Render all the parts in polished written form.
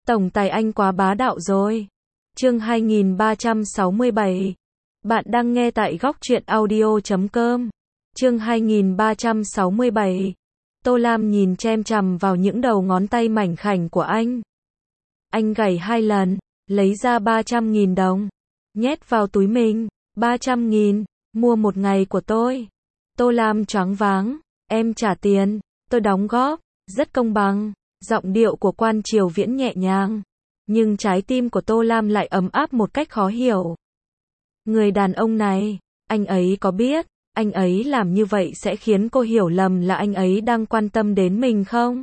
Tổng tài anh quá bá đạo rồi. Chương 2367. Bạn đang nghe tại góc truyện audio.com. Chương 2367. Tô Lam nhìn chăm chằm vào những đầu ngón tay mảnh khảnh của anh. Anh gảy 2 lần, lấy ra 300.000 đồng, nhét vào túi mình. 300.000, mua một ngày của tôi. Tô Lam choáng váng, em trả tiền, tôi đóng góp, rất công bằng. Giọng điệu của Quan Triều Viễn nhẹ nhàng, nhưng trái tim của Tô Lam lại ấm áp một cách khó hiểu. Người đàn ông này, anh ấy có biết, anh ấy làm như vậy sẽ khiến cô hiểu lầm là anh ấy đang quan tâm đến mình không?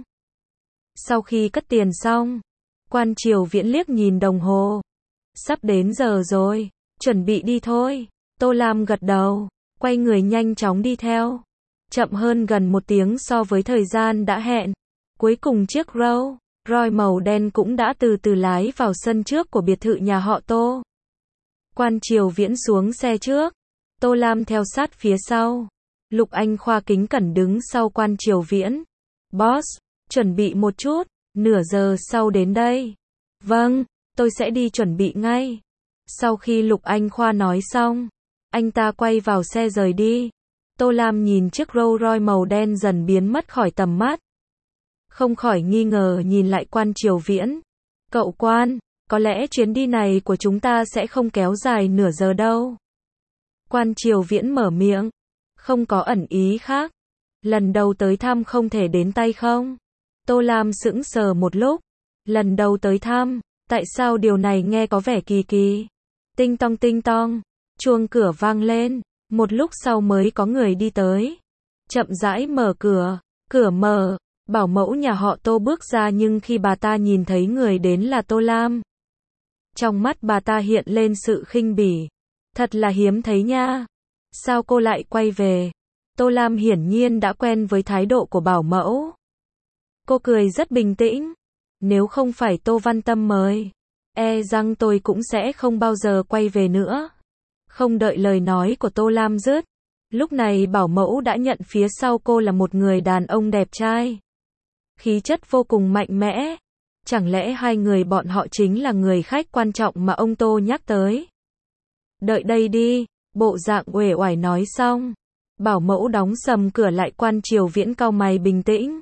Sau khi cất tiền xong, Quan Triều Viễn liếc nhìn đồng hồ. Sắp đến giờ rồi, chuẩn bị đi thôi. Tô Lam gật đầu, quay người nhanh chóng đi theo. Chậm hơn gần 1 tiếng so với thời gian đã hẹn. Cuối cùng chiếc Rolls Royce màu đen cũng đã từ từ lái vào sân trước của biệt thự nhà họ Tô. Quan Triều Viễn xuống xe trước, Tô Lam theo sát phía sau. Lục Anh Khoa kính cẩn đứng sau Quan Triều Viễn. Boss, chuẩn bị một chút, nửa giờ sau đến đây. Vâng, tôi sẽ đi chuẩn bị ngay. Sau khi Lục Anh Khoa nói xong, anh ta quay vào xe rời đi. Tô Lam nhìn chiếc Rolls Royce màu đen dần biến mất khỏi tầm mắt. Không khỏi nghi ngờ nhìn lại Quan Triều Viễn. Cậu Quan, có lẽ chuyến đi này của chúng ta sẽ không kéo dài nửa giờ đâu. Quan Triều Viễn mở miệng, không có ẩn ý khác. Lần đầu tới thăm không thể đến tay không? Tô Lam sững sờ một lúc. Lần đầu tới thăm, tại sao điều này nghe có vẻ kỳ kỳ? Tinh tong, chuông cửa vang lên, một lúc sau mới có người đi tới. Chậm rãi mở cửa, cửa mở. Bảo mẫu nhà họ Tô bước ra, nhưng khi bà ta nhìn thấy người đến là Tô Lam, trong mắt bà ta hiện lên sự khinh bỉ. Thật là hiếm thấy nha. Sao cô lại quay về? Tô Lam hiển nhiên đã quen với thái độ của bảo mẫu. Cô cười rất bình tĩnh. Nếu không phải Tô Văn Tâm mời, e rằng tôi cũng sẽ không bao giờ quay về nữa. Không đợi lời nói của Tô Lam dứt, lúc này bảo mẫu đã nhận phía sau cô là một người đàn ông đẹp trai, khí chất vô cùng mạnh mẽ. Chẳng lẽ hai người bọn họ chính là người khách quan trọng mà ông Tô nhắc tới? Đợi đây đi, bộ dạng uể oải nói xong, bảo mẫu đóng sầm cửa lại. Quan Triều Viễn cau mày bình tĩnh.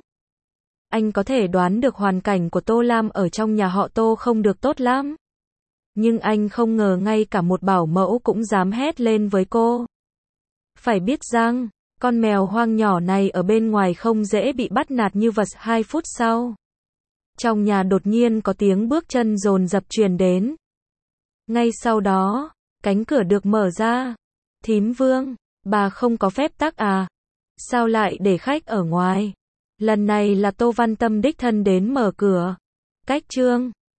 Anh có thể đoán được hoàn cảnh của Tô Lam ở trong nhà họ Tô không được tốt lắm. Nhưng anh không ngờ ngay cả một bảo mẫu cũng dám hét lên với cô. Phải biết rằng, con mèo hoang nhỏ này ở bên ngoài không dễ bị bắt nạt như vật. 2 phút sau, trong nhà đột nhiên có tiếng bước chân dồn dập truyền đến. Ngay sau đó, cánh cửa được mở ra. Thím Vương, bà không có phép tắc à? Sao lại để khách ở ngoài? Lần này là Tô Văn Tâm đích thân đến mở cửa. Cách chương